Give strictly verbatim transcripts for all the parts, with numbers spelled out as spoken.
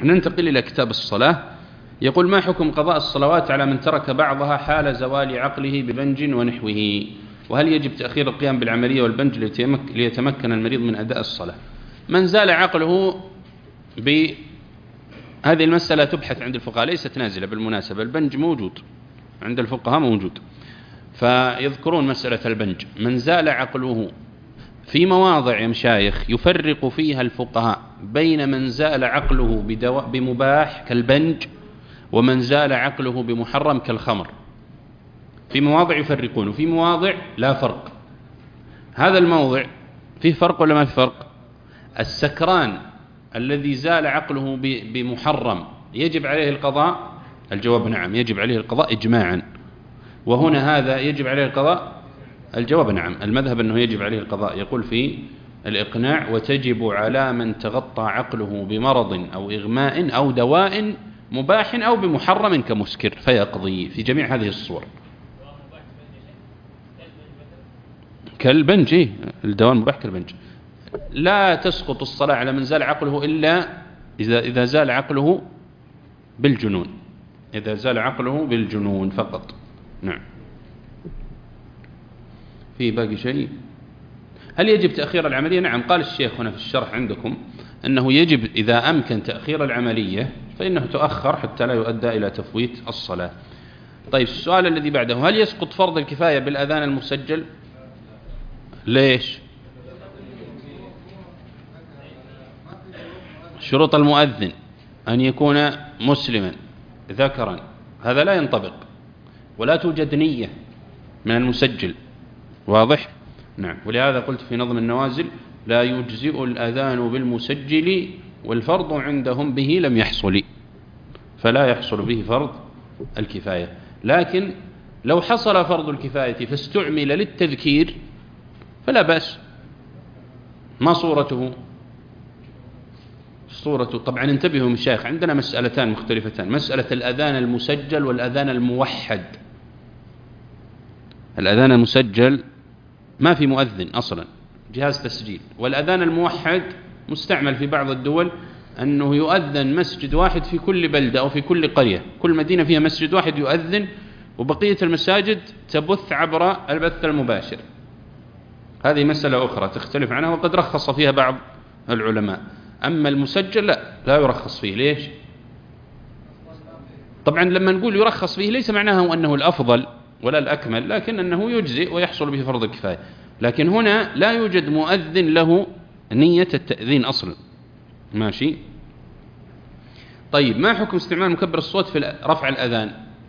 ننتقل إلى كتاب الصلاة. يقول: ما حكم قضاء الصلوات على من ترك بعضها حال زوال عقله ببنج ونحوه؟ وهل يجب تأخير القيام بالعملية والبنج ليتمكن المريض من أداء الصلاة؟ من زال عقله بهذه المسألة تبحث عند الفقهاء، ليست نازلة بالمناسبة، البنج موجود عند الفقهاء موجود، فيذكرون مسألة البنج. من زال عقله في مواضع يا مشايخ يفرق فيها الفقهاء بين من زال عقله بمباح كالبنج ومن زال عقله بمحرم كالخمر. في مواضع يفرقون وفي مواضع لا فرق. هذا الموضع فيه فرق ولا ما فيه فرق؟ السكران الذي زال عقله بمحرم يجب عليه القضاء؟ الجواب نعم، يجب عليه القضاء إجماعا. وهنا هذا يجب عليه القضاء؟ الجواب نعم، المذهب أنه يجب عليه القضاء. يقول في الإقناع: وتجب على من تغطى عقله بمرض أو إغماء أو دواء مباح أو بمحرم كمسكر فيقضي في جميع هذه الصور. كالبنج، الدواء المباح كالبنج. لا تسقط الصلاة على من زال عقله إلا إذا إذا زال عقله بالجنون، إذا زال عقله بالجنون فقط. نعم. في باقي شيء؟ هل يجب تأخير العملية؟ نعم، قال الشيخ هنا في الشرح عندكم أنه يجب إذا أمكن تأخير العملية فإنه تؤخر حتى لا يؤدى إلى تفويت الصلاة. طيب، السؤال الذي بعده: هل يسقط فرض الكفاية بالأذان المسجل؟ ليش؟ شروط المؤذن أن يكون مسلما ذكرا، هذا لا ينطبق، ولا توجد نية من المسجل. واضح؟ نعم. ولهذا قلت في نظم النوازل: لا يجزئ الأذان بالمسجل والفرض عندهم به لم يحصل، فلا يحصل به فرض الكفاية. لكن لو حصل فرض الكفاية فاستعمل للتذكير فلا بأس. ما صورته؟ صورته طبعا انتبهوا مشايخ، عندنا مسألتان مختلفتان: مسألة الأذان المسجل والأذان الموحد. الأذان المسجل ما في مؤذن أصلا، جهاز تسجيل. والأذان الموحد مستعمل في بعض الدول أنه يؤذن مسجد واحد في كل بلدة أو في كل قرية، كل مدينة فيها مسجد واحد يؤذن، وبقية المساجد تبث عبر البث المباشر. هذه مسألة أخرى تختلف عنها وقد رخص فيها بعض العلماء. أما المسجل لا لا يرخص فيه. ليش؟ طبعا لما نقول يرخص فيه ليس معناه أنه الأفضل ولا الأكمل، لكن أنه يجزئ ويحصل به فرض الكفاية. لكن هنا لا يوجد مؤذن له نية التأذين أصلا. ماشي. طيب، ما حكم استعمال مكبر الصوت في رفع الأذان؟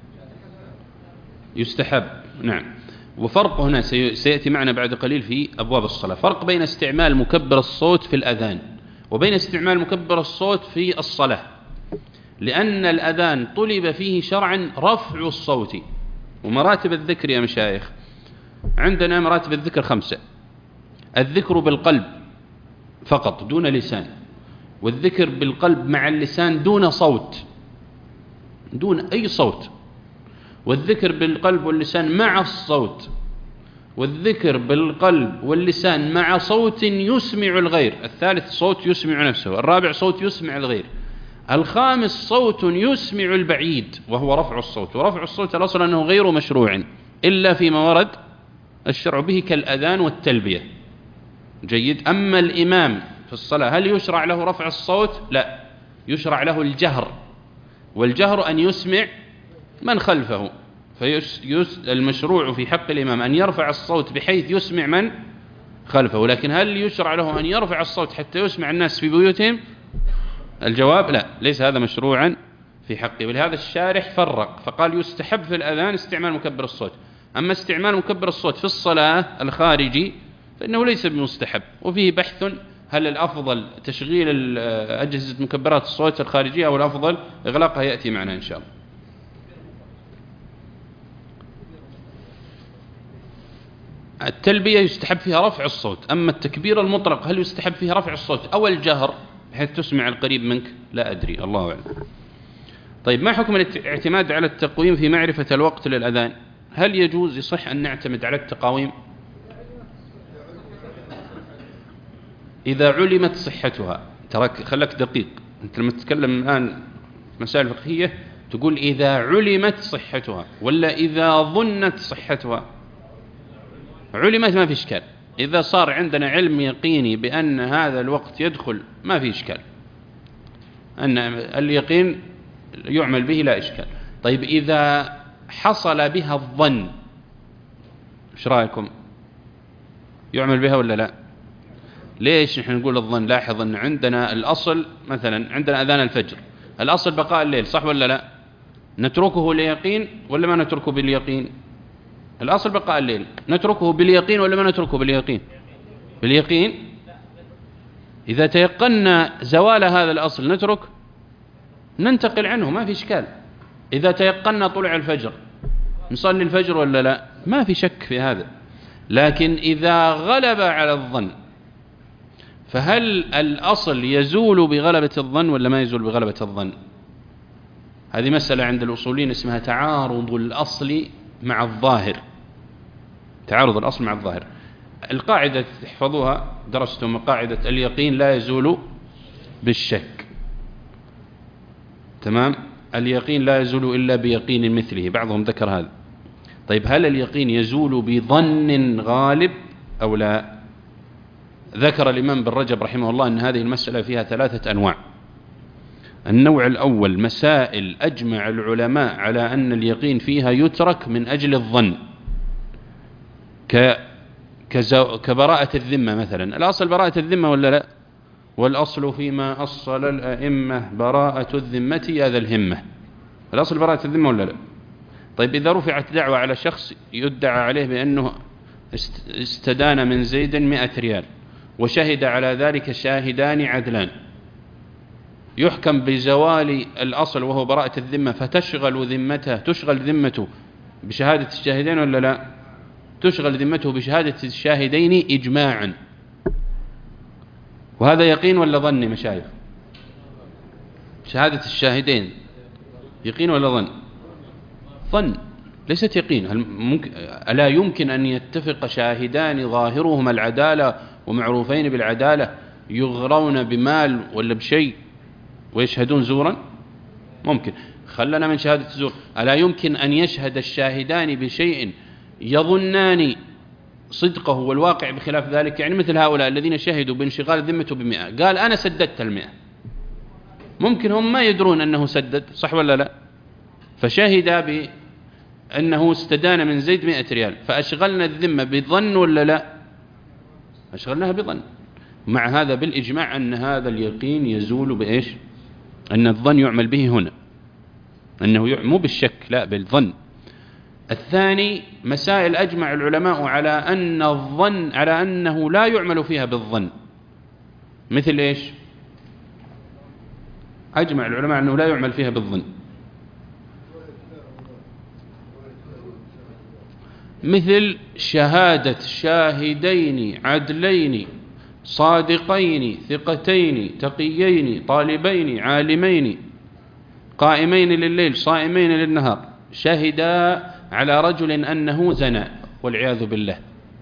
يستحب. نعم. وفرق هنا سيأتي معنا بعد قليل في أبواب الصلاة، فرق بين استعمال مكبر الصوت في الأذان وبين استعمال مكبر الصوت في الصلاة. لأن الأذان طلب فيه شرعا رفع الصوت. ومراتب الذكر يا مشايخ، عندنا مراتب الذكر خمسة: الذكر بالقلب فقط دون لسان، والذكر بالقلب مع اللسان دون صوت، دون أي صوت، والذكر بالقلب واللسان مع الصوت، والذكر بالقلب واللسان مع صوت يسمع الغير، الثالث صوت يسمع نفسه، الرابع صوت يسمع الغير، الخامس صوت يسمع البعيد وهو رفع الصوت. ورفع الصوت الأصل أنه غير مشروع إلا فيما ورد الشرع به كالأذان والتلبية. جيد. أما الإمام في الصلاة هل يشرع له رفع الصوت؟ لا، يشرع له الجهر، والجهر أن يسمع من خلفه. فالمشروع في حق الإمام أن يرفع الصوت بحيث يسمع من خلفه. لكن هل يشرع له أن يرفع الصوت حتى يسمع الناس في بيوتهم؟ الجواب لا، ليس هذا مشروعا في حقه. ولهذا الشارح فرق فقال: يستحب في الأذان استعمال مكبر الصوت، أما استعمال مكبر الصوت في الصلاة الخارجي فإنه ليس بمستحب. وفيه بحث: هل الأفضل تشغيل أجهزة مكبرات الصوت الخارجية أو الأفضل إغلاقها؟ يأتي معنا إن شاء الله. التلبية يستحب فيها رفع الصوت، أما التكبير المطلق هل يستحب فيها رفع الصوت أو الجهر بحيث تسمع القريب منك؟ لا أدري، الله أعلم. طيب، ما حكم الاعتماد على التقويم في معرفة الوقت للأذان؟ هل يجوز يصح أن نعتمد على التقاويم إذا علمت صحتها؟ ترك خلك دقيق، أنت لما تتكلم الآن مسائل فقهية تقول إذا علمت صحتها ولا إذا ظنت صحتها. علمت ما في إشكال، إذا صار عندنا علم يقيني بأن هذا الوقت يدخل ما في إشكال، أن اليقين يعمل به لا إشكال. طيب إذا حصل بها الظن إيش رأيكم؟ يعمل بها ولا لا؟ ليش نحن نقول الظن؟ لاحظ أن عندنا الأصل مثلا عندنا أذان الفجر، الأصل بقاء الليل، صح ولا لا؟ نتركه ليقين ولا ما نتركه باليقين؟ الأصل بقاء الليل، نتركه باليقين ولا ما نتركه باليقين؟ باليقين. إذا تيقنا زوال هذا الأصل نترك، ننتقل عنه ما في إشكال. إذا تيقنا طلع الفجر نصلي الفجر ولا لا؟ ما في شك في هذا. لكن إذا غلب على الظن، فهل الأصل يزول بغلبة الظن ولا ما يزول بغلبة الظن؟ هذه مسألة عند الأصوليين اسمها تعارض الأصل مع الظاهر. تعارض الأصل مع الظاهر. القاعدة تحفظوها، درستم قاعدة اليقين لا يزول بالشك، تمام؟ اليقين لا يزول إلا بيقين مثله، بعضهم ذكر هذا. طيب هل اليقين يزول بظن غالب أو لا؟ ذكر الإمام بن رجب رحمه الله أن هذه المسألة فيها ثلاثة أنواع. النوع الأول مسائل أجمع العلماء على أن اليقين فيها يترك من أجل الظن، ك كبراءة الذمة مثلا. الأصل براءة الذمة ولا لا؟ والأصل فيما أصل الأئمة براءة الذمة يا ذا الهمة. الأصل براءة الذمة ولا لا؟ طيب إذا رفعت دعوة على شخص يدعى عليه بأنه استدان من زيد مئة ريال وشهد على ذلك شاهدان عدلان، يحكم بزوال الأصل وهو براءة الذمة فتشغل ذمته، تشغل ذمته بشهادة الشاهدين ولا لا؟ تشغل ذمته بشهادة الشاهدين إجماعا. وهذا يقين ولا ظن مشايخ؟ شهادة الشاهدين يقين ولا ظن؟ ظن، ليست يقين. هل ممكن ألا يمكن أن يتفق شاهدان ظاهرهما العدالة ومعروفين بالعدالة يغرون بمال ولا بشيء ويشهدون زورا؟ ممكن. خلنا من شهادة الزور، ألا يمكن أن يشهد الشاهدان بشيء يظنان صدقه والواقع بخلاف ذلك؟ يعني مثل هؤلاء الذين شهدوا بانشغال ذمته بمئة، قال أنا سددت المئة، ممكن هم ما يدرون أنه سدد، صح ولا لا؟ فشهد بأنه استدان من زيد مئة ريال، فأشغلنا الذمة بظن ولا لا؟ أشغلناها بظن. مع هذا بالإجماع أن هذا اليقين يزول بإيش؟ أن الظن يعمل به هنا، أنه مو بالشك لا بالظن. الثاني مسائل أجمع العلماء على أن الظن على أنه لا يعمل فيها بالظن. مثل إيش؟ أجمع العلماء أنه لا يعمل فيها بالظن. مثل شهادة شاهدين عدلين صادقين ثقتين تقيين طالبين عالمين قائمين لليل صائمين للنهار، شهدا على رجل أنه زنى والعياذ بالله.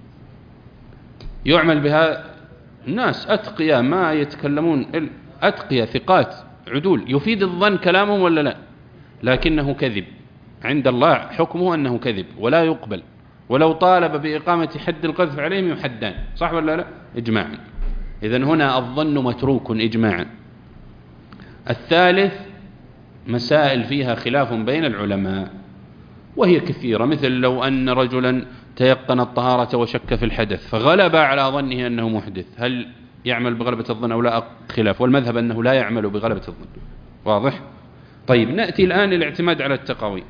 يعمل بها الناس أتقياء ما يتكلمون، أتقياء ثقات عدول، يفيد الظن كلامهم ولا لا؟ لكنه كذب عند الله، حكمه أنه كذب ولا يقبل، ولو طالب بإقامة حد القذف عليهم يحدان، صح ولا لا؟ إجماعا. إذن هنا الظن متروك إجماعا. الثالث مسائل فيها خلاف بين العلماء وهي كثيرة، مثل لو أن رجلا تيقن الطهارة وشك في الحدث فغلب على ظنه أنه محدث، هل يعمل بغلبة الظن أو لا؟ خلاف، والمذهب أنه لا يعمل بغلبة الظن. واضح؟ طيب نأتي الآن الاعتماد على التقاوي.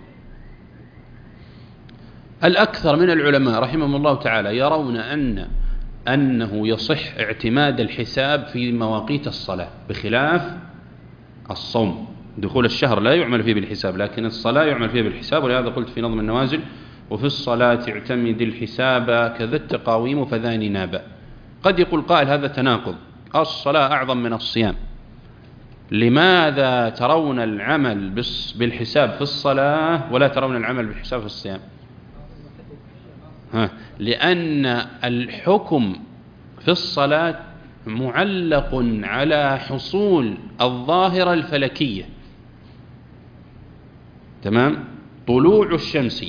الأكثر من العلماء رحمهم الله تعالى يرون أن أنه يصح اعتماد الحساب في مواقيت الصلاة، بخلاف الصوم. دخول الشهر لا يعمل فيه بالحساب، لكن الصلاة يعمل فيه بالحساب، ولهذا قلت في نظم النوازل وفي الصلاة اعتمد الحساب كذا التقاويم فذاني نابا. قد يقول قائل هذا تناقض، الصلاة أعظم من الصيام، لماذا ترون العمل بالحساب في الصلاة ولا ترون العمل بالحساب في الصيام؟ ها، لأن الحكم في الصلاة معلق على حصول الظاهرة الفلكية، تمام؟ طلوع الشمس،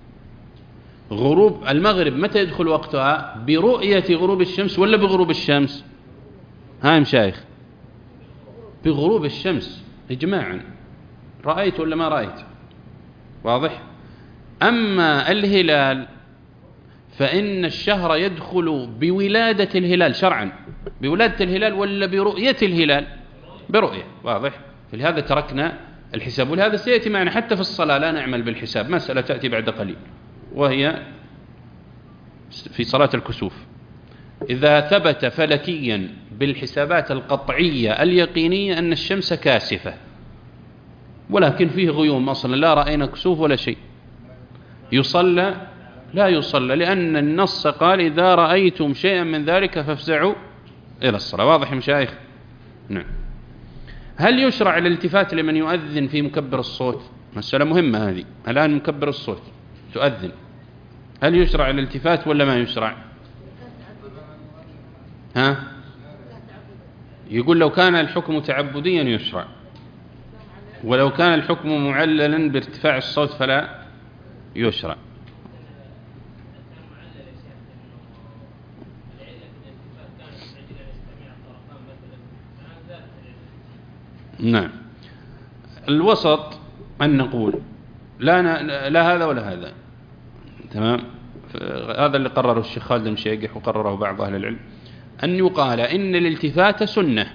غروب المغرب متى يدخل وقتها؟ برؤية غروب الشمس ولا بغروب الشمس؟ ها يا مشايخ، بغروب الشمس إجماعا، رأيت ولا ما رأيت؟ واضح؟ أما الهلال فإن الشهر يدخل بولادة الهلال شرعا، بولادة الهلال ولا برؤية الهلال؟ برؤية، واضح؟ فلهذا تركنا الحساب، ولهذا سيأتي معنا حتى في الصلاة لا نعمل بالحساب، مسألة تأتي بعد قليل وهي في صلاة الكسوف. إذا ثبت فلكيا بالحسابات القطعية اليقينية أن الشمس كاسفة ولكن فيه غيوم أصلا لا رأينا كسوف ولا شيء، يصلى؟ لا يصلى، لأن النص قال إذا رأيتم شيئا من ذلك فافزعوا إلى الصلاة. واضح يا مشايخ؟ نعم. هل يشرع الالتفات لمن يؤذن في مكبر الصوت؟ مسألة مهمة هذه. الآن مكبر الصوت تؤذن، هل يشرع الالتفات ولا ما يشرع؟ ها؟ يقول لو كان الحكم تعبديا يشرع، ولو كان الحكم معللا بارتفاع الصوت فلا يشرع. نعم. الوسط أن نقول لا, لا هذا ولا هذا، تمام؟ هذا اللي قرره الشيخ خالد المشيقح وقرره بعض أهل العلم، أن يقال إن الالتفات سنة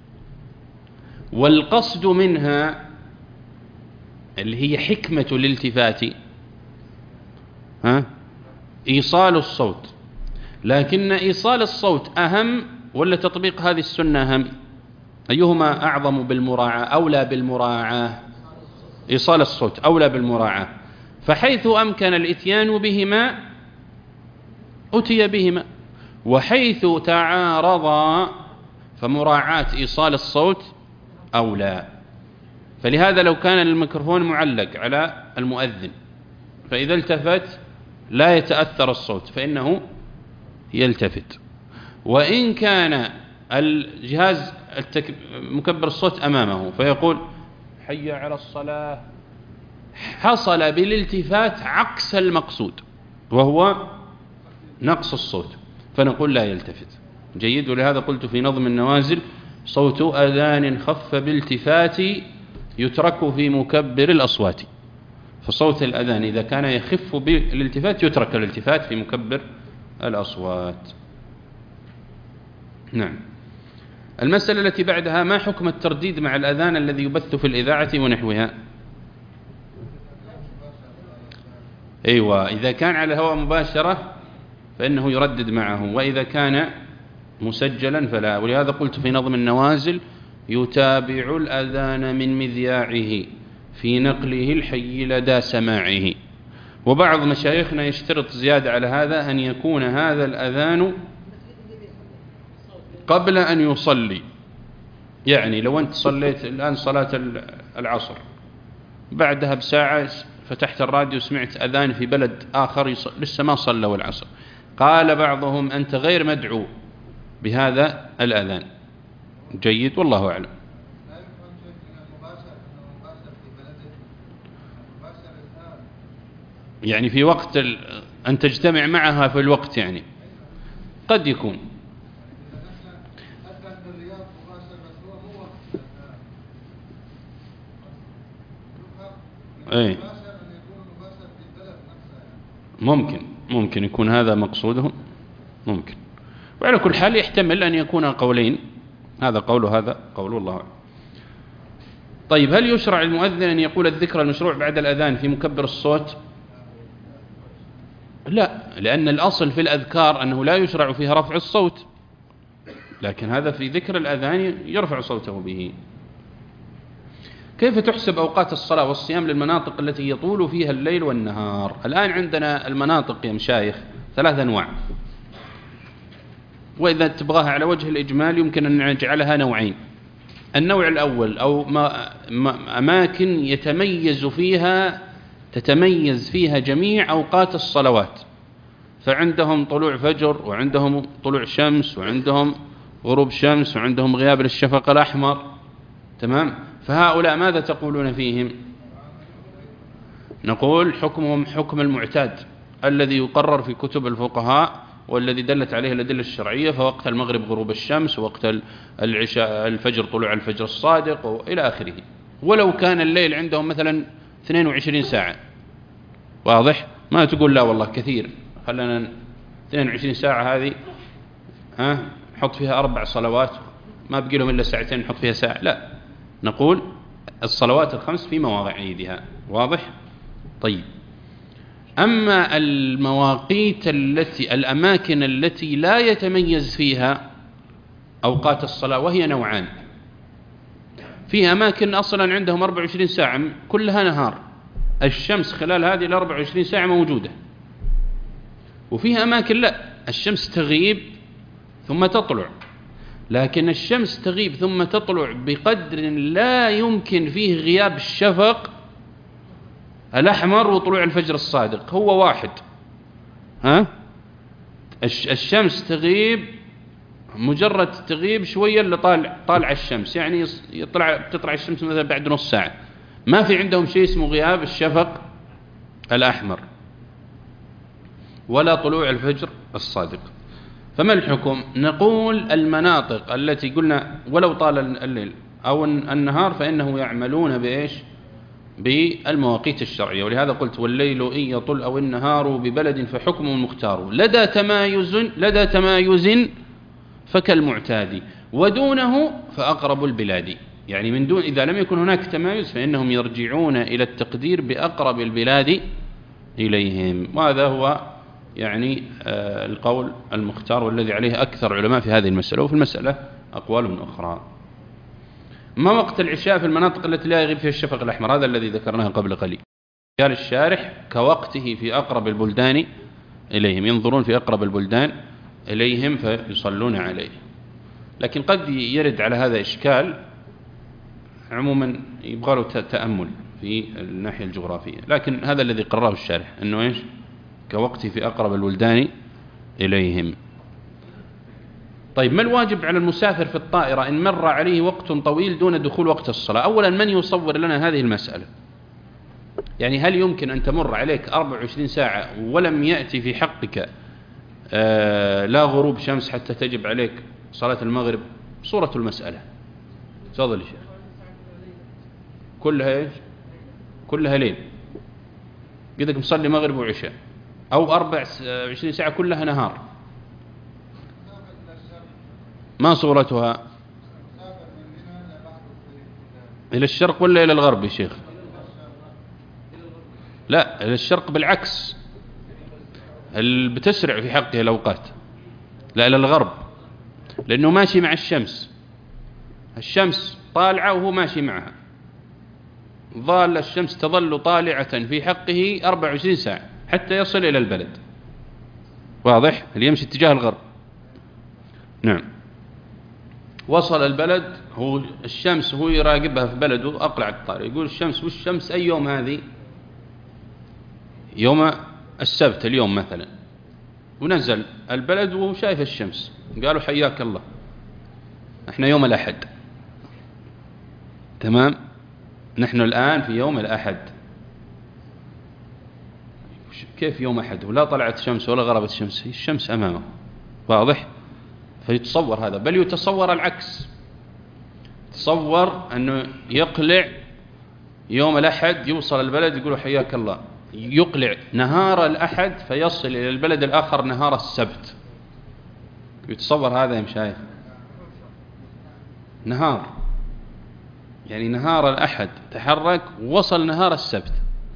والقصد منها اللي هي حكمة الالتفات ها إيصال الصوت، لكن إيصال الصوت أهم ولا تطبيق هذه السنة أهم؟ أيهما أعظم بالمراعاة أولى بالمراعاة؟ إيصال الصوت أولى بالمراعاة، فحيث أمكن الإتيان بهما أتي بهما، وحيث تعارضا فمراعاة إيصال الصوت أولى. فلهذا لو كان الميكروفون معلق على المؤذن فإذا التفت لا يتأثر الصوت فإنه يلتفت، وإن كان الجهاز التك... مكبر الصوت أمامه فيقول حي على الصلاة، حصل بالالتفات عكس المقصود وهو نقص الصوت، فنقول لا يلتفت. جيد. ولهذا قلت في نظم النوازل صوت أذان خف بالتفات يترك في مكبر الأصوات، فصوت الأذان إذا كان يخف بالالتفات يترك الالتفات في مكبر الأصوات. نعم. المسألة التي بعدها ما حكم الترديد مع الأذان الذي يبث في الإذاعة ونحوها؟ أيوة، إذا كان على الهواء مباشرة فإنه يردد معه، وإذا كان مسجلا فلا. ولهذا قلت في نظم النوازل يتابع الأذان من مذياعه في نقله الحي لدى سماعه. وبعض مشايخنا يشترط زيادة على هذا أن يكون هذا الأذان قبل أن يصلي، يعني لو أنت صليت الآن صلاة العصر بعدها بساعة فتحت الراديو سمعت أذان في بلد آخر لسه ما صلوا العصر، قال بعضهم أنت غير مدعو بهذا الأذان. جيد، والله أعلم. يعني في وقت ال... أن تجتمع معها في الوقت، يعني قد يكون أي ممكن ممكن يكون هذا مقصودهم، ممكن. وعلى كل حال يحتمل أن يكون قولين، هذا قول هذا قول، الله أعلم. طيب، هل يشرع المؤذن أن يقول الذكر المشروع بعد الأذان في مكبر الصوت؟ لا، لأن الأصل في الأذكار أنه لا يشرع فيها رفع الصوت، لكن هذا في ذكر الأذان يرفع صوته به. كيف تحسب أوقات الصلاة والصيام للمناطق التي يطول فيها الليل والنهار؟ الآن عندنا المناطق يا مشايخ ثلاث أنواع، وإذا تبغاها على وجه الإجمال يمكن أن نجعلها نوعين. النوع الأول أو ما ما أماكن يتميز فيها تتميز فيها جميع أوقات الصلوات، فعندهم طلوع فجر وعندهم طلوع شمس وعندهم غروب شمس وعندهم غياب للشفق الأحمر. تمام. فهؤلاء ماذا تقولون فيهم؟ نقول حكمهم حكم المعتاد الذي يقرر في كتب الفقهاء والذي دلت عليه الأدلة الشرعية، فوقت المغرب غروب الشمس، وقت العشاء الفجر طلوع الفجر الصادق وإلى آخره، ولو كان الليل عندهم مثلا اثنين وعشرين ساعة. واضح؟ ما تقول لا والله كثير، خلنا اثنين وعشرين ساعة هذه ها نحط فيها أربع صلوات، ما بقي لهم إلا ساعتين نحط فيها ساعة. لا، نقول الصلوات الخمس في مواعيدها. واضح؟ طيب، أما المواقيت التي الأماكن التي لا يتميز فيها أوقات الصلاة وهي نوعان. في أماكن أصلا عندهم أربع وعشرين ساعة كلها نهار، الشمس خلال هذه ال أربع وعشرين ساعة موجودة، وفيها أماكن لا، الشمس تغيب ثم تطلع، لكن الشمس تغيب ثم تطلع بقدر لا يمكن فيه غياب الشفق الأحمر وطلوع الفجر الصادق، هو واحد. ها؟ الشمس تغيب، مجرد تغيب شوية اللي طالع طالع الشمس، يعني يطلع تطلع الشمس مثلا بعد نص ساعة، ما في عندهم شيء اسمه غياب الشفق الأحمر ولا طلوع الفجر الصادق. فما الحكم؟ نقول المناطق التي قلنا ولو طال الليل أو النهار فإنه يعملون بإيش؟ بالمواقيت الشرعية. ولهذا قلت والليل إن يطل أو النهار ببلد فحكم مختار لدى تمايز لدى تمايز فكالمعتاد ودونه فأقرب البلاد. يعني من دون، إذا لم يكن هناك تمايز فإنهم يرجعون إلى التقدير بأقرب البلاد إليهم. وهذا هو يعني آه القول المختار والذي عليه أكثر علماء في هذه المسألة. وفي المسألة أقوال أخرى. ما وقت العشاء في المناطق التي لا يغيب فيها الشفق الأحمر؟ هذا الذي ذكرناه قبل قليل. قال الشارح كوقته في أقرب البلدان إليهم، ينظرون في أقرب البلدان إليهم فيصلون عليه. لكن قد يرد على هذا إشكال، عموما يبغى له تأمل في الناحية الجغرافية، لكن هذا الذي قرره الشارح أنه إيش؟ كوقته في أقرب البلدان إليهم. طيب، ما الواجب على المسافر في الطائرة إن مر عليه وقت طويل دون دخول وقت الصلاة؟ أولا، من يصور لنا هذه المسألة؟ يعني هل يمكن أن تمر عليك أربع وعشرين ساعة ولم يأتي في حقك آه لا غروب شمس حتى تجب عليك صلاة المغرب؟ صورة المسألة. تفضل يا شيخ. كلها إيش؟ كلها ليل، قدك مصلي مغرب وعشاء، أو أربع وعشرين ساعة كلها نهار. ما صورتها؟ إلى الشرق ولا إلى الغرب يا شيخ؟ لا، إلى الشرق بالعكس، بتسرع في حقه الأوقات. لا، إلى الغرب، لأنه ماشي مع الشمس، الشمس طالعة وهو ماشي معها، ظل الشمس تظل طالعة في حقه أربع وعشرين ساعة حتى يصل إلى البلد. واضح؟ اللي يمشي اتجاه الغرب. نعم. وصل البلد، هو الشمس هو يراقبها في بلده، أقلع الطائرة، يقول الشمس والشمس أي يوم هذه؟ يوم السبت اليوم مثلا، ونزل البلد وهو شايف الشمس، قالوا حياك الله احنا يوم الأحد. تمام، نحن الآن في يوم الأحد. كيف يوم أحد ولا طلعت شمس ولا غربت شمس؟ الشمس أمامه. واضح؟ فيتصور هذا، بل يتصور العكس، تصور أنه يقلع يوم الأحد، يوصل البلد يقولوا حياك الله، يقلع نهار الأحد فيصل إلى البلد الآخر نهار السبت. يتصور هذا يا مشايخ؟ نهار، يعني نهار الأحد تحرك وصل نهار السبت،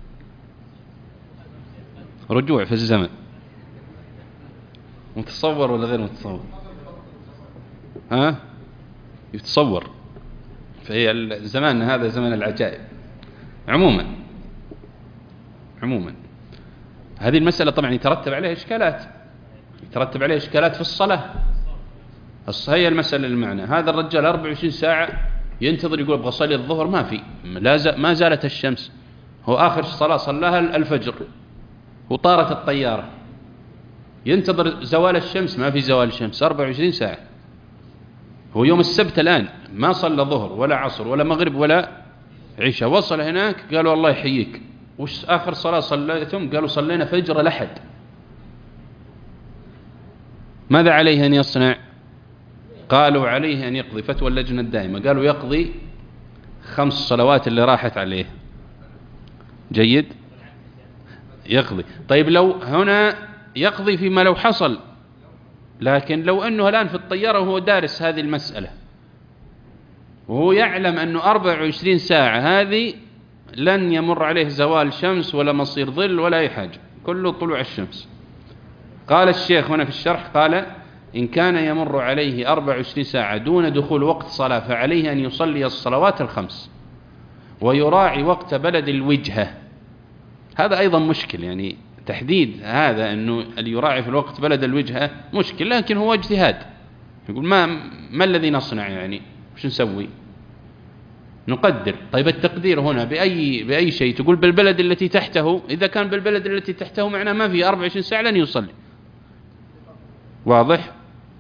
رجوع في الزمن. متصور ولا غير متصور؟ ها؟ يتصور. فهي الزمان هذا زمن العجائب. عموما عموما هذه المسألة طبعا يترتب عليها إشكالات، يترتب عليها إشكالات في الصلاة. هي المسألة المعنى، هذا الرجال أربع وعشرين ساعة ينتظر، يقول أبغى أصلي الظهر، ما في، ما زالت الشمس، هو آخر صلاة صلاها الفجر وطارت الطيارة، ينتظر زوال الشمس، ما في زوال الشمس، أربع وعشرين ساعة. هو يوم السبت الآن ما صلى ظهر ولا عصر ولا مغرب ولا عشاء، وصل هناك قالوا الله يحييك وش آخر صلاة صليتم؟ قالوا صلينا فجر الأحد. ماذا عليه أن يصنع؟ قالوا عليه أن يقضي، فتوى اللجنة الدائمة قالوا يقضي خمس صلوات اللي راحت عليه. جيد، يقضي. طيب لو هنا يقضي فيما لو حصل، لكن لو أنه الآن في الطيارة وهو دارس هذه المسألة وهو يعلم أنه أربع وعشرين ساعة هذه لن يمر عليه زوال شمس ولا مصير ظل ولا أي حاجة، كله طلوع الشمس. قال الشيخ هنا في الشرح، قال إن كان يمر عليه أربع وعشرين ساعة دون دخول وقت صلاة فعليه أن يصلي الصلوات الخمس ويراعي وقت بلد الوجهة. هذا أيضا مشكل، يعني تحديد هذا أنه اللي يراعي في الوقت بلد الوجهة مشكل، لكن هو اجتهاد. يقول ما, ما الذي نصنع، يعني وش نسوي؟ نقدر. طيب التقدير هنا بأي, بأي شيء؟ تقول بالبلد التي تحته، إذا كان بالبلد التي تحته معناه ما في أربع وعشرين ساعة لن يصلي. واضح؟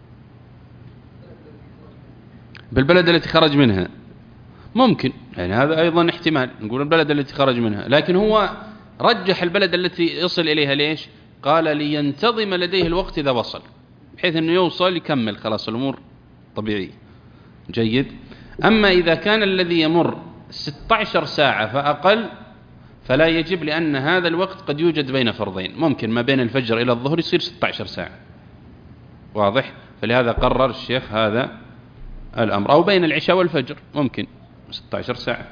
بالبلد التي خرج منها ممكن، يعني هذا أيضا احتمال، نقول البلد التي خرج منها، لكن هو رجح البلد التي يصل إليها. ليش؟ قال لينتظم لديه الوقت إذا وصل، بحيث أنه يوصل يكمل خلاص الأمور طبيعية. جيد. أما إذا كان الذي يمر ستة عشر ساعة فأقل فلا يجب، لأن هذا الوقت قد يوجد بين فرضين، ممكن ما بين الفجر إلى الظهر يصير ستة عشر ساعة. واضح؟ فلهذا قرر الشيخ هذا الأمر، أو بين العشاء والفجر ممكن ستة عشر ساعة.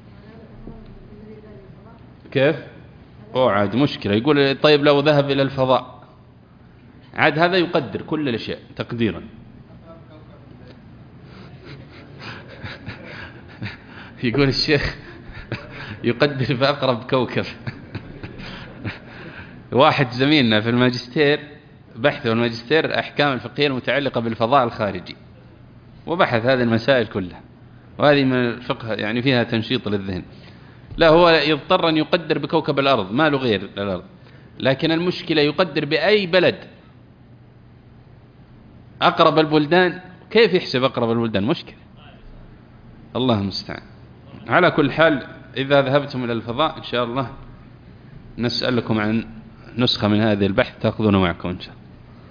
كيف؟ أوه عاد مشكلة. يقول طيب لو ذهب إلى الفضاء، عاد هذا يقدر كل الأشياء تقديرا. يقول الشيخ يقدر في أقرب كوكب. واحد زميلنا في الماجستير بحثه الماجستير أحكام الفقهية المتعلقة بالفضاء الخارجي، وبحث هذه المسائل كلها، وهذه من الفقه يعني فيها تنشيط للذهن. لا، هو يضطر أن يقدر بكوكب الأرض، ما له غير الأرض، لكن المشكلة يقدر بأي بلد أقرب البلدان. كيف يحسب أقرب البلدان؟ مشكلة، الله المستعان. على كل حال إذا ذهبتم إلى الفضاء إن شاء الله نسألكم عن نسخة من هذه البحث تأخذونه معكم إن شاء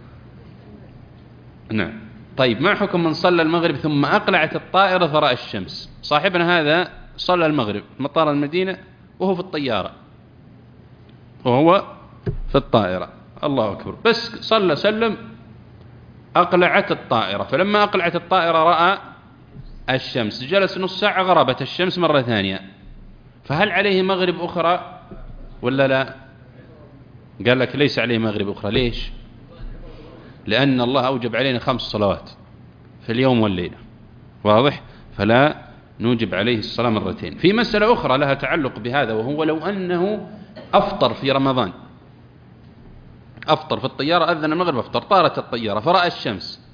الله. نعم. طيب ما حكم من صلى المغرب ثم أقلعت الطائرة فرأى الشمس؟ صاحبنا هذا صلى المغرب مطار المدينة وهو في الطيارة، وهو في الطائرة، الله أكبر، بس صلى سلم أقلعت الطائرة، فلما أقلعت الطائرة رأى الشمس، جلس نص ساعة غربت الشمس مرة ثانية، فهل عليه مغرب أخرى ولا لا؟ قال لك ليس عليه مغرب أخرى. ليش؟ لأن الله أوجب علينا خمس صلوات في اليوم والليلة، واضح؟ فلا نوجب عليه الصلاة مرتين. في مسألة أخرى لها تعلق بهذا، وهو لو أنه أفطر في رمضان، أفطر في الطيارة، أذن المغرب أفطر، طارت الطيارة فرأى الشمس،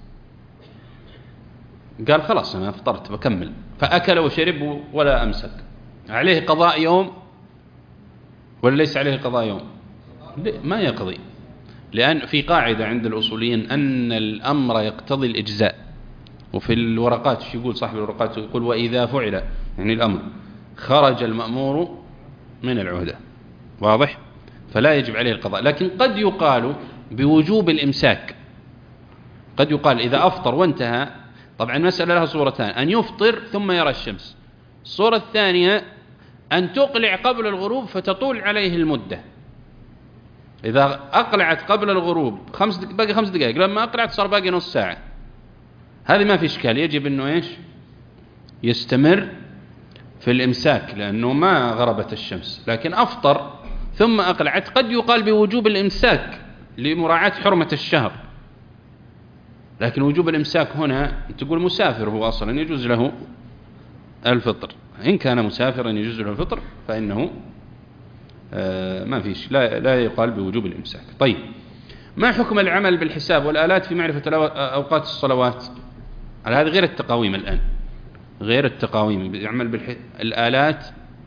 قال خلاص أنا أفطرت بكمل، فأكل وشرب ولا أمسك، عليه قضاء يوم ولا ليس عليه قضاء يوم؟ ما يقضي، لأن في قاعدة عند الأصوليين أن الأمر يقتضي الإجزاء. وفي الورقات شو يقول صاحب الورقات؟ يقول وإذا فعل، يعني الأمر خرج المأمور من العهدة، واضح؟ فلا يجب عليه القضاء. لكن قد يقال بوجوب الإمساك، قد يقال إذا أفطر وانتهى. طبعا المسألة لها صورتان، أن يفطر ثم يرى الشمس، الصورة الثانية أن تقلع قبل الغروب فتطول عليه المدة. إذا أقلعت قبل الغروب خمس دق... باقي خمس دقائق، لما أقلعت صار باقي نص ساعة، هذه ما في إشكال، يجب أنه إيش؟ يستمر في الإمساك لأنه ما غربت الشمس. لكن أفطر ثم أقلعت قد يقال بوجوب الإمساك لمراعاة حرمة الشهر، لكن وجوب الإمساك هنا تقول مسافر هو أصلا يجوز له الفطر، إن كان مسافرا يجوز له الفطر فإنه آه ما فيش، لا, لا يقال بوجوب الإمساك. طيب ما حكم العمل بالحساب والآلات في معرفة أوقات الصلوات؟ على هذا غير التقاويم الآن، غير التقاويم، يعمل بالآلات.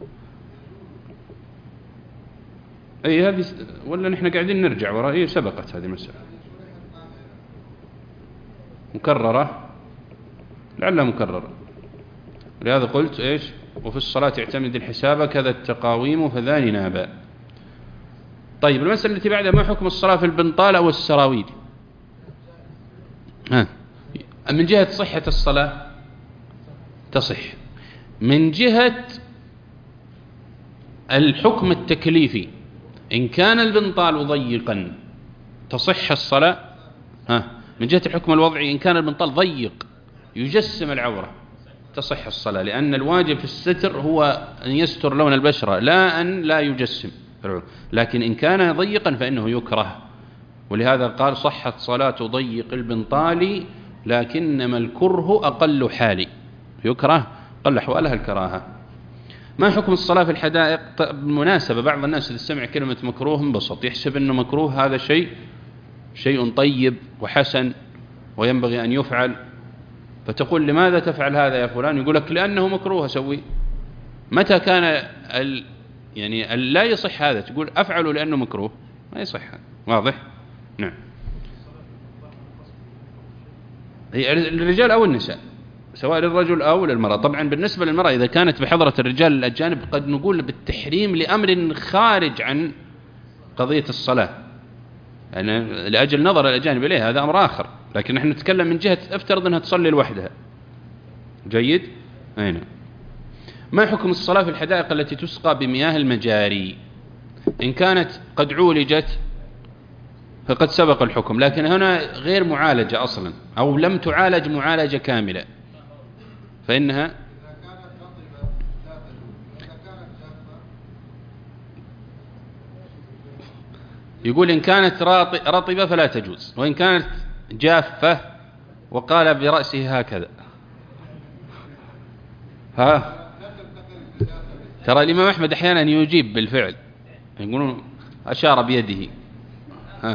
أي هذه ولا نحن قاعدين نرجع وراء؟ إيه سبقت هذه المسألة مكررة. لعلها مكررة، لهذا قلت إيش وفي الصلاة اعتمد الحساب كذا التقاويم فذان نابا. طيب المسألة التي بعدها ما حكم الصلاة في البنطال أو السراويل؟ ها من جهة صحة الصلاة تصح، من جهة الحكم التكليفي إن كان البنطال ضيقا تصح الصلاة. ها من جهة الحكم الوضعي إن كان البنطال ضيق يجسم العورة تصح الصلاة، لأن الواجب في الستر هو أن يستر لون البشرة لا أن لا يجسم، لكن إن كان ضيقا فإنه يكره، ولهذا قال صحت صلاة ضيق البنطال لكنما الكره أقل حالي، يكره قل أحوالها الكراهة. ما حكم الصلاة في الحدائق؟ بالمناسبة بعض الناس إذا سمع كلمة مكروه انبسط، يحسب أنه مكروه هذا شيء شيء طيب وحسن وينبغي أن يفعل، فتقول لماذا تفعل هذا يا فلان؟ يقول لك لأنه مكروه أسوي. متى كان ال يعني ال لا يصح هذا؟ تقول أفعله لأنه مكروه، ما يصح هذا. واضح؟ نعم. هي الرجال أو النساء سواء للرجل أو للمرأة. طبعا بالنسبة للمرأة إذا كانت بحضرة الرجال الأجانب قد نقول بالتحريم لأمر خارج عن قضية الصلاة، يعني لأجل نظر الأجانب إليها هذا أمر آخر، لكن نحن نتكلم من جهة افترض أنها تصلي لوحدها. جيد؟ أين ما حكم الصلاة في الحدائق التي تسقى بمياه المجاري؟ إن كانت قد عولجت فقد سبق الحكم، لكن هنا غير معالجة أصلا أو لم تعالج معالجة كاملة فإنها يقول إن كانت رطبة فلا تجوز، وإن كانت جافة وقال برأسه هكذا. ها ترى الإمام أحمد أحيانا يجيب بالفعل، يقولون أشار بيده. ها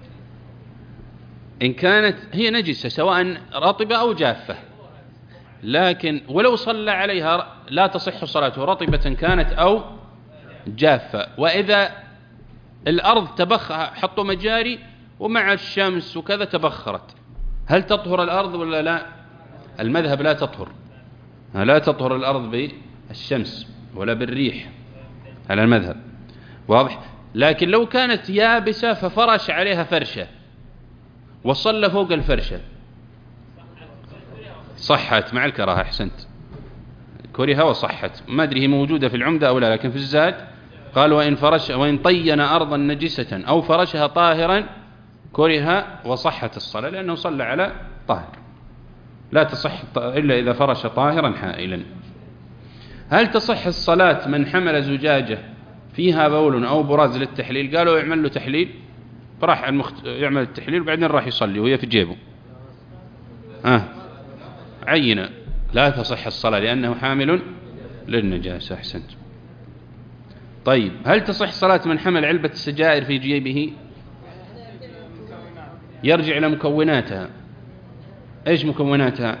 إن كانت هي نجسة سواء رطبة أو جافة، لكن ولو صلى عليها لا تصح صلاته رطبة كانت أو جافة. وإذا الأرض تبخر حطوا مجاري ومع الشمس وكذا تبخرت، هل تطهر الأرض ولا لا؟ المذهب لا تطهر، لا تطهر الأرض بالشمس ولا بالريح على المذهب. واضح؟ لكن لو كانت يابسة ففرش عليها فرشة وصلى فوق الفرشة صحت مع الكراهة. أحسنت، كرهها وصحت. ما أدري هي موجودة في العمدة أو لا، لكن في الزاد قال وإن فرش وإن طين أرضا نجسة أو فرشها طاهرا كره وصحت الصلاة، لأنه صلى على طاهر. لا تصح إلا إذا فرش طاهرا حائلا. هل تصح الصلاة من حمل زجاجة فيها بول أو براز للتحليل؟ قالوا يعمل له تحليل، فراح المخت... يعمل التحليل وبعدين راح يصلي وهي في جيبه. آه. عينة لا تصح الصلاة لأنه حامل للنجاسة. أحسنت. طيب هل تصح صلاة من حمل علبة السجائر في جيبه؟ يرجع إلى مكوناتها. إيش مكوناتها؟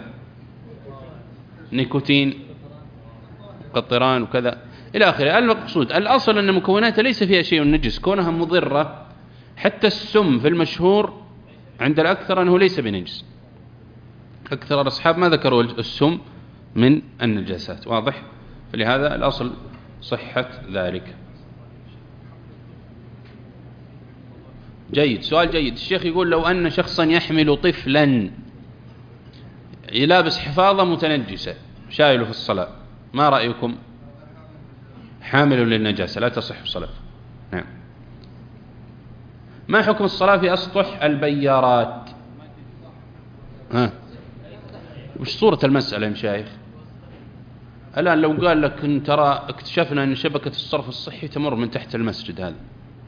نيكوتين قطران وكذا إلى آخره. المقصود الأصل أن مكوناتها ليس فيها شيء نجس، كونها مضرة. حتى السم في المشهور عند الأكثر أنه ليس بنجس، أكثر الأصحاب ما ذكروا السم من النجاسات. واضح؟ فلهذا الأصل صحة ذلك. جيد، سؤال جيد. الشيخ يقول لو أن شخصا يحمل طفلا يلابس حفاظة متنجسة شايله في الصلاة، ما رأيكم؟ حامل للنجاسة لا تصح الصلاة. نعم. ما حكم الصلاة في أسطح البيارات؟ ها وش صورة المسألة يا مشايخ؟ الآن لو قال لك إن ترى اكتشفنا أن شبكة الصرف الصحي تمر من تحت المسجد هذا،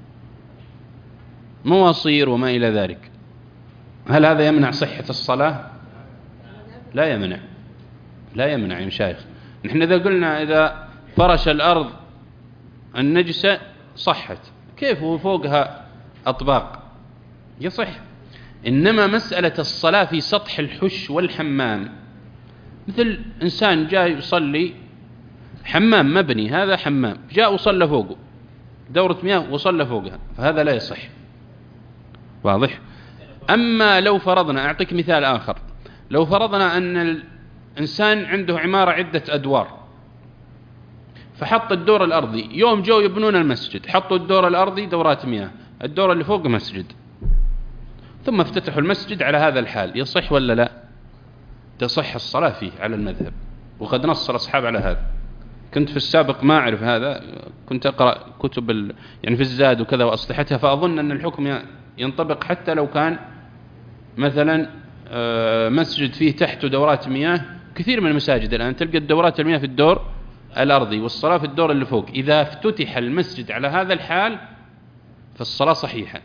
مواصير وما إلى ذلك، هل هذا يمنع صحة الصلاة؟ لا يمنع، لا يمنع يا مشايخ. نحن إذا قلنا إذا فرش الأرض النجسة صحت، كيف هو فوقها أطباق؟ يصح. إنما مسألة الصلاة في سطح الحش والحمام، مثل إنسان جاء يصلي حمام مبني، هذا حمام جاء وصلى فوقه دورة مياه وصلى فوقها، فهذا لا يصح. واضح؟ أما لو فرضنا، أعطيك مثال آخر، لو فرضنا أن إنسان عنده عمارة عدة أدوار، فحط الدور الأرضي، يوم جو يبنون المسجد حطوا الدور الأرضي دورات مياه، الدور اللي فوق مسجد، ثم افتتحوا المسجد على هذا الحال، يصح ولا لا؟ تصح الصلاة فيه على المذهب، وقد نص الأصحاب على هذا. كنت في السابق ما أعرف هذا، كنت أقرأ كتب ال... يعني في الزاد وكذا وأصلحتها، فأظن أن الحكم ينطبق حتى لو كان مثلا مسجد فيه تحته دورات مياه. كثير من المساجد الآن تلقى الدورات المياه في الدور الأرضي والصلاة في الدور اللي فوق. إذا افتتح المسجد على هذا الحال فالصلاة صحيحة.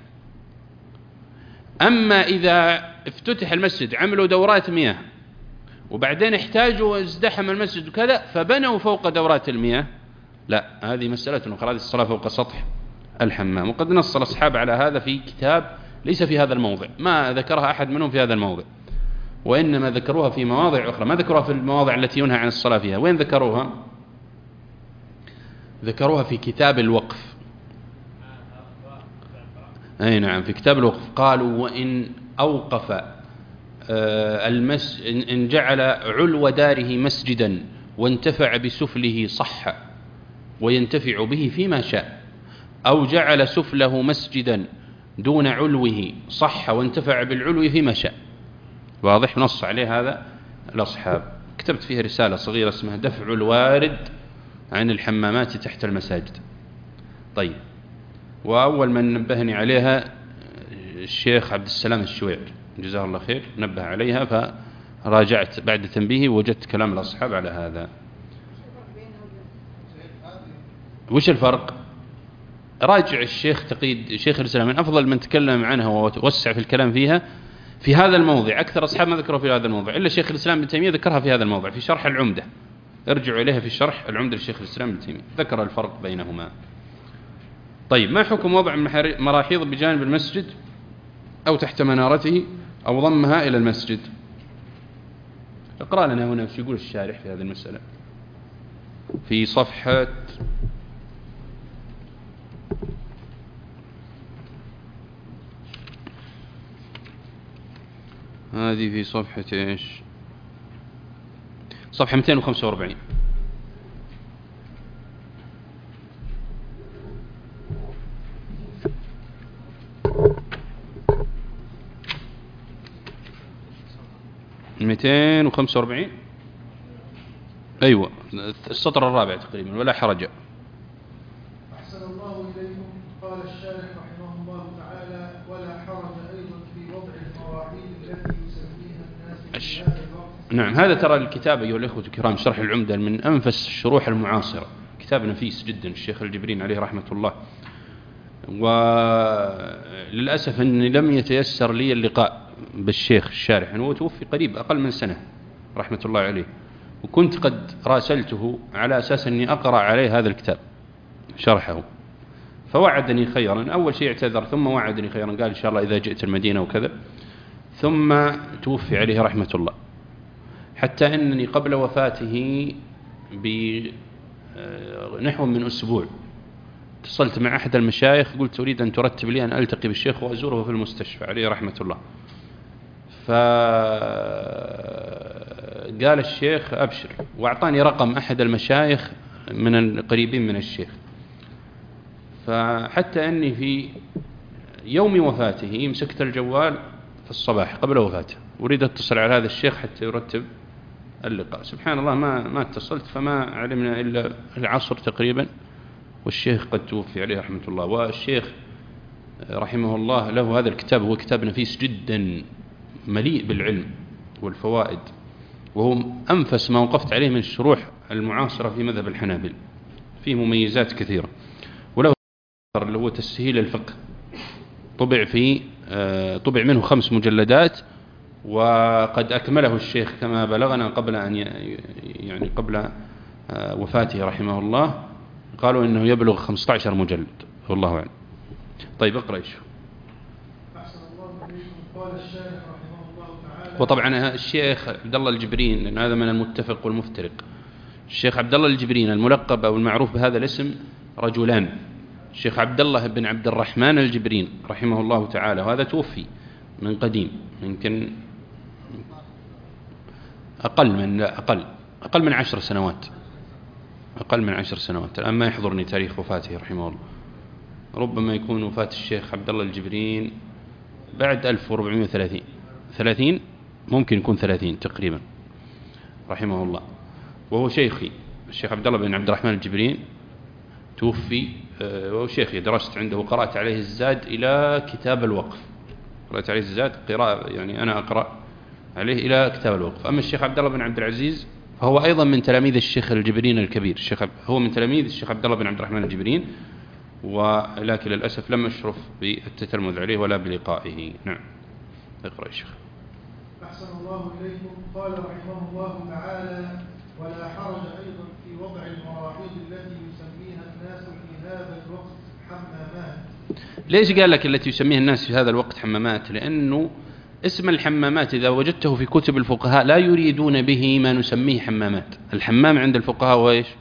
أما إذا افتتح المسجد عملوا دورات مياه وبعدين احتاجوا ازدحم المسجد وكذا فبنوا فوق دورات المياه، لا، هذه مسألة أخرى، هذه الصلاة فوق سطح الحمام. وقد نص الأصحاب على هذا في كتاب ليس في هذا الموضع، ما ذكرها أحد منهم في هذا الموضع، وإنما ذكروها في مواضع أخرى، ما ذكروها في المواضع التي ينهى عن الصلاة فيها. وين ذكروها؟ ذكروها في كتاب الوقف. أي نعم، في كتاب الوقف قالوا وإن أوقف المس إن جعل علو داره مسجدا وانتفع بسفله صح وينتفع به فيما شاء، أو جعل سفله مسجدا دون علوه صح وانتفع بالعلو فيما شاء. واضح؟ نص عليه هذا الأصحاب. كتبت فيها رسالة صغيرة اسمها دفع الوارد عن الحمامات تحت المساجد. طيب، وأول من نبهني عليها الشيخ عبد السلام الشويعر جزاه الله خير، نبه عليها، فراجعت بعد تنبيهي ووجدت كلام الأصحاب على هذا. وش الفرق؟ راجع الشيخ تقييد شيخ الإسلام من أفضل من تكلم عنها ووسع في الكلام فيها في هذا الموضع. أكثر أصحاب ما ذكروا في هذا الموضع إلا شيخ الإسلام ابن تيمية ذكرها في هذا الموضع في شرح العمدة. ارجعوا إليها في شرح العمدة للشيخ الإسلام ابن تيمية، ذكر الفرق بينهما. طيب، ما حكم وضع مراحيض بجانب المسجد أو تحت منارته أو ضمها إلى المسجد؟ اقرأ لنا هنا وش يقول الشارح في هذه المسألة في صفحة هذه، في صفحة إيش؟ صفحة مئتين وخمسة وأربعين. مئتين وخمسة وأربعين، أيوة، السطر الرابع تقريبا، ولا حرج. أحسن الله إليكم. قال الشارح رحمه الله تعالى: ولا حرج أيضا في وضع المواعيد التي يسميها الناس في هذا الوقت. نعم، هذا ترى الكتاب أيها الإخوة الكرام شرح العمدة من أنفس الشروح المعاصرة، كتاب نفيس جدا الشيخ الجبرين عليه رحمة الله. وللأسف أني لم يتيسر لي اللقاء بالشيخ الشارح، هو توفي قريب أقل من سنة رحمة الله عليه، وكنت قد راسلته على أساس أني أقرأ عليه هذا الكتاب شرحه، فوعدني خيرا. أول شيء اعتذر ثم وعدني خيرا، قال إن شاء الله إذا جئت المدينة وكذا، ثم توفي عليه رحمة الله. حتى أنني قبل وفاته بنحو من أسبوع اتصلت مع أحد المشايخ، قلت أريد أن ترتب لي أن ألتقي بالشيخ وأزوره في المستشفى عليه رحمة الله. فقال الشيخ أبشر، وأعطاني رقم أحد المشايخ من القريبين من الشيخ. فحتى أني في يوم وفاته مسكت الجوال في الصباح قبل وفاته، أريد أتصل على هذا الشيخ حتى يرتب اللقاء. سبحان الله ما ما اتصلت، فما علمنا إلا العصر تقريبا والشيخ قد توفي عليه رحمة الله. والشيخ رحمه الله له هذا الكتاب، هو كتاب نفيس جدا مليء بالعلم والفوائد، وهو أنفس ما وقفت عليه من الشروح المعاصرة في مذهب الحنابل، فيه مميزات كثيرة. وله اللي هو تسهيل الفقه، طبع في طبع منه خمس مجلدات، وقد أكمله الشيخ كما بلغنا قبل أن يعني قبل وفاته رحمه الله، قالوا إنه يبلغ خمسة عشر مجلد، والله أعلم. طيب اقرأ شو. أحسن الله إليكم. قال الشارح رحمه الله تعالى. وطبعا الشيخ عبد الله الجبرين، لأن هذا من المتفق والمفترق، الشيخ عبد الله الجبرين الملقب أو المعروف بهذا الاسم رجلان، الشيخ عبد الله بن عبد الرحمن الجبرين رحمه الله تعالى، وهذا توفي من قديم، يمكن أقل من لا أقل أقل من عشر سنوات أقل من عشر سنوات. الآن ما يحضرني تاريخ وفاته رحمه الله، ربما يكون وفاة الشيخ عبد الله الجبرين بعد ألف وأربعمائة وثلاثين ثلاثين ممكن يكون ثلاثين تقريبا رحمه الله، وهو شيخي الشيخ عبد الله بن عبد الرحمن الجبرين توفي وهو شيخي، درست عنده وقرأت عليه الزاد إلى كتاب الوقف، قرأت عليه الزاد قراءة يعني أنا أقرأ عليه إلى كتاب الوقف. أما الشيخ عبد الله بن عبد العزيز فهو أيضا من تلاميذ الشيخ الجبرين الكبير، الشيخ هو من تلاميذ الشيخ عبد الله بن عبد الرحمن الجبرين، ولكن للأسف لم أشرف بالتتلمذ عليه ولا بلقائه. نعم اقرأ يا شيخ. أحسن الله إليكم. قال رحمه الله تعالى: ولا حرج أيضا في وضع المراحيض التي يسميها الناس في هذا الوقت حمامات. ليش قال لك التي يسميها الناس في هذا الوقت حمامات؟ لأنه اسم الحمامات إذا وجدته في كتب الفقهاء لا يريدون به ما نسميه حمامات. الحمام عند الفقهاء هو إيش؟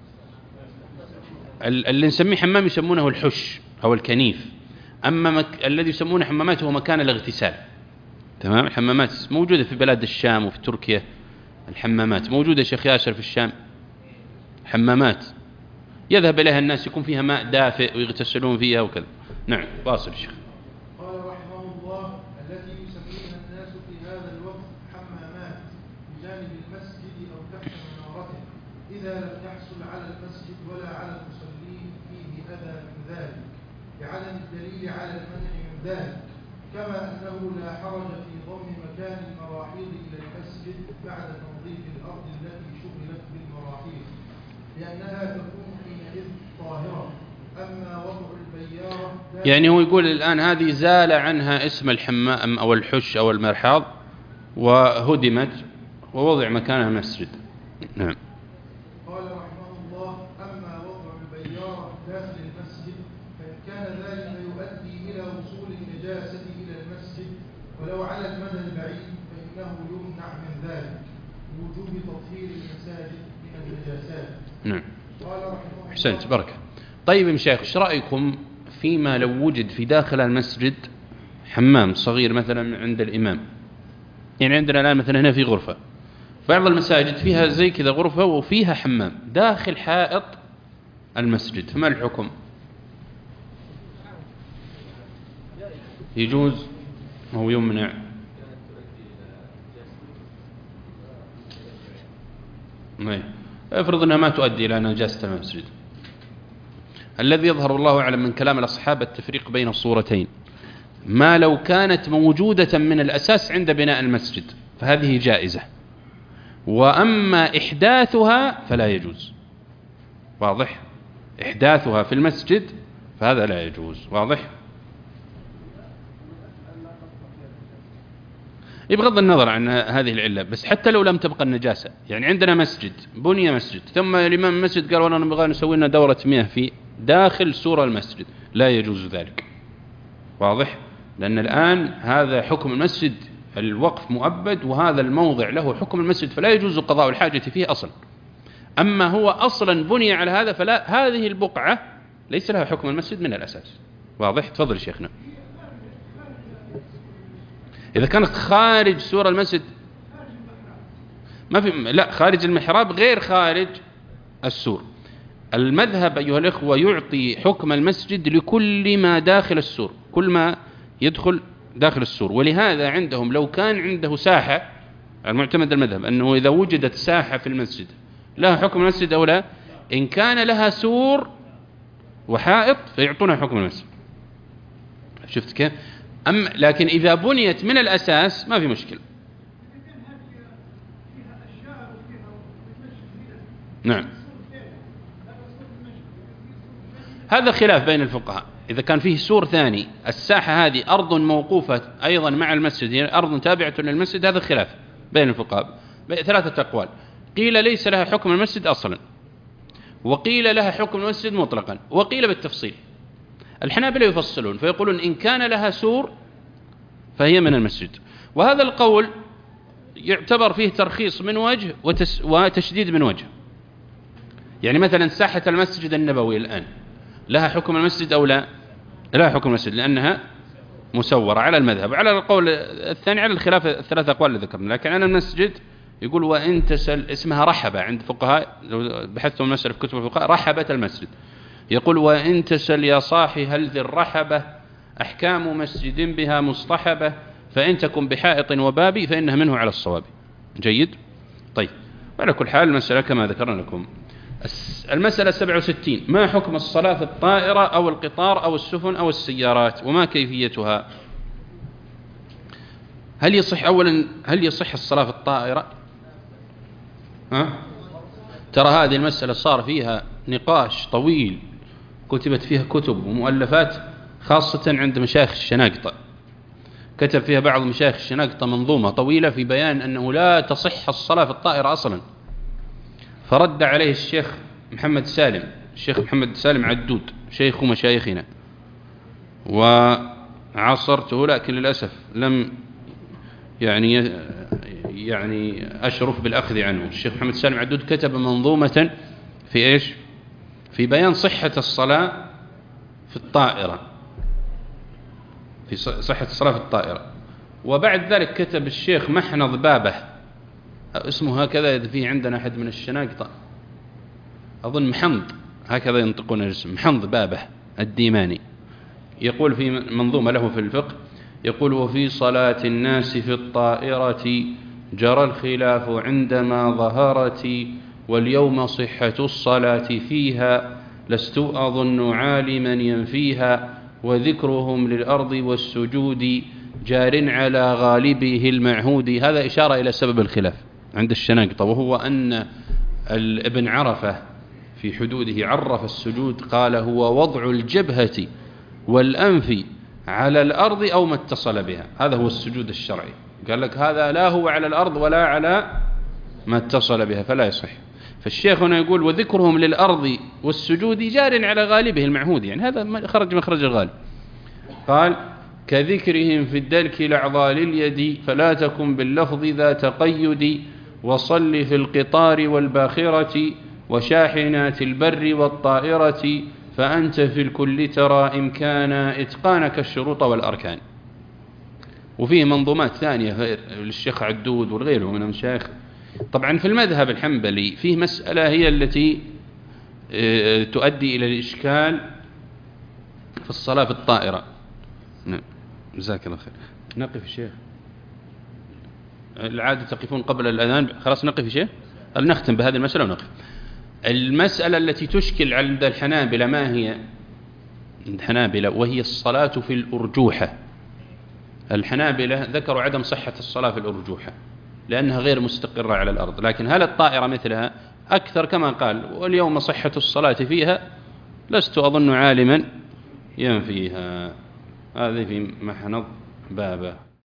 اللي نسميه حمام يسمونه الحش أو الكنيف، أما مك... الذي يسمونه حمامات هو مكان الاغتسال. تمام. الحمامات موجودة في بلاد الشام وفي تركيا، الحمامات موجودة شيخ ياسر في الشام، حمامات يذهب إليها الناس يكون فيها ماء دافئ ويغتسلون فيها وكذا. نعم واصل الشيخ. قال رحمه الله: التي يسميها الناس في هذا الوقت حمامات بجانب المسجد أو تحت منارته، إذا لم يحصل على المسجد ولا على المصلين فيه أذى من ذلك، بعدم الدليل على المنع من ذلك، كما أنه لا حرج في ضم مكان المراحيض إلى المسجد بعد تنظيف الأرض التي شغلت بالمراحيض، لأنها تكون حينئذ طاهرة. أما وضع البيارة يعني هو يقول الآن هذه زال عنها اسم الحمام أو الحش أو المرحاض وهدمت ووضع مكانها مسجد. نعم. قال رحمه الله: أما وضع البيارة داخل المسجد فإن كان ذلك يؤدي إلى وصول النجاسة إلى المسجد ولو على المدى البعيد فإنه يمنع من ذلك بوجوب تطهير المساجد من النجاسات. نعم. قال رحمه الله: أحسنت بركة. طيب يا مشايخ ايش رأيكم فيما لو وجد في داخل المسجد حمام صغير مثلا عند الإمام؟ يعني عندنا الآن مثلا هنا في غرفة، بعض المساجد فيها زي كذا غرفة وفيها حمام داخل حائط المسجد، فما الحكم؟ يجوز أو يمنع؟ افرض أنها ما تؤدي إلى نجاسة المسجد. الذي يظهر الله أعلم من كلام الأصحاب التفريق بين الصورتين، ما لو كانت موجودة من الأساس عند بناء المسجد فهذه جائزة، وأما إحداثها فلا يجوز. واضح؟ إحداثها في المسجد فهذا لا يجوز. واضح؟ بغض النظر عن هذه العلة، بس حتى لو لم تبقى النجاسة، يعني عندنا مسجد بني مسجد ثم الإمام المسجد قال والله نبغى نسوي لنا دورة مياه في داخل سور المسجد، لا يجوز ذلك. واضح؟ لأن الآن هذا حكم المسجد، الوقف مؤبد، وهذا الموضع له حكم المسجد فلا يجوز قضاء الحاجة فيه أصلا. أما هو أصلا بني على هذا فلا، هذه البقعة ليس لها حكم المسجد من الأساس. واضح؟ تفضل شيخنا. إذا كانت خارج سور المسجد ما في، لا خارج المحراب غير خارج السور. المذهب أيها الإخوة يعطي حكم المسجد لكل ما داخل السور، كل ما يدخل داخل السور، ولهذا عندهم لو كان عنده ساحة، المعتمد المذهب أنه إذا وجدت ساحة في المسجد لها حكم المسجد أو لا، إن كان لها سور وحائط فيعطونها حكم المسجد. شفت كيف؟ أم لكن إذا بنيت من الأساس ما في مشكلة. نعم. هذا خلاف بين الفقهاء، إذا كان فيه سور ثاني، الساحة هذه أرض موقوفة أيضا مع المسجد، يعني أرض تابعة للمسجد، هذا خلاف بين الفقهاء، ثلاثة أقوال. قيل ليس لها حكم المسجد أصلا، وقيل لها حكم المسجد مطلقا، وقيل بالتفصيل. الحنابلة يفصلون فيقولون إن كان لها سور فهي من المسجد، وهذا القول يعتبر فيه ترخيص من وجه وتشديد من وجه. يعني مثلا ساحة المسجد النبوي الآن لها حكم المسجد أو لا؟ لها حكم المسجد لأنها مسورة على المذهب. على القول الثاني على الخلاف الثلاث أقوال اللي ذكرنا، لكن على المسجد يقول وإن تسل، اسمها رحبة عند فقهاء، لو بحثتم المسألة في كتب الفقهاء، رحبة المسجد. يقول وإن تسل يا صاحي هل ذي الرحبة أحكام مسجد بها مصطحبة، فإن تكن بحائط وباب فإنها منه على الصواب. جيد. طيب، وعلى كل حال المسألة كما ذكرنا لكم. المسألة سبعة وستين: ما حكم الصلاة في الطائرة أو القطار أو السفن أو السيارات، وما كيفيتها؟ هل يصح أولا هل يصح الصلاة في الطائرة؟ ها؟ ترى هذه المسألة صار فيها نقاش طويل، كتبت فيها كتب ومؤلفات، خاصة عند مشايخ الشناقطة. كتب فيها بعض مشايخ الشناقطة منظومة طويلة في بيان أنه لا تصح الصلاة في الطائرة أصلا. فرد عليه الشيخ محمد سالم الشيخ محمد سالم عدود، شيخ مشايخنا، وعاصرته لكن للأسف لم يعني يعني أشرف بالأخذ عنه. الشيخ محمد سالم عدود كتب منظومة في إيش؟ في بيان صحة الصلاة في الطائرة، في صحة الصلاة في الطائرة. وبعد ذلك كتب الشيخ محنظ بابه، اسمه هكذا، إذا فيه عندنا أحد من الشناقطة أظن محمد، هكذا ينطقون الاسم، محمد بابه الديماني، يقول في منظومة له في الفقه، يقول وفي صلاة الناس في الطائرة جرى الخلاف عندما ظهرت، واليوم صحة الصلاة فيها لست أظن عالما ينفيها، وذكرهم للأرض والسجود جار على غالبه المعهود. هذا إشارة إلى سبب الخلاف عند الشناقطة، وهو أن ابن عرفة في حدوده عرف السجود، قال هو وضع الجبهة والأنف على الأرض أو ما اتصل بها، هذا هو السجود الشرعي. قال لك هذا لا هو على الأرض ولا على ما اتصل بها، فلا يصح. فالشيخ هنا يقول وذكرهم للأرض والسجود جار على غالبه المعهود، يعني هذا خرج مخرج الغالب. قال كذكرهم في الدلك الأعضاء لليد، فلا تكن باللفظ ذا تقيد، وصل في القطار والباخرة وشاحنات البر والطائرة، فأنت في الكل ترى إمكان إتقانك الشروط والأركان. وفيه منظومات ثانية للشيخ عدود وغيره من المشايخ. طبعا في المذهب الحنبلي فيه مسألة هي التي تؤدي إلى الإشكال في الصلاة في الطائرة. نعم، جزاك الله خير. نقف شيخ، العادة تقفون قبل الأذان، خلاص نقف شيخ، نختم بهذه المسألة ونقف. المسألة التي تشكل عند الحنابلة ما هي؟ الحنابلة وهي الصلاة في الأرجوحة. الحنابلة ذكروا عدم صحة الصلاة في الأرجوحة لأنها غير مستقرة على الأرض، لكن هل الطائرة مثلها؟ أكثر كما قال واليوم صحة الصلاة فيها لست أظن عالما ينفيها. هذه في محنظ بابه.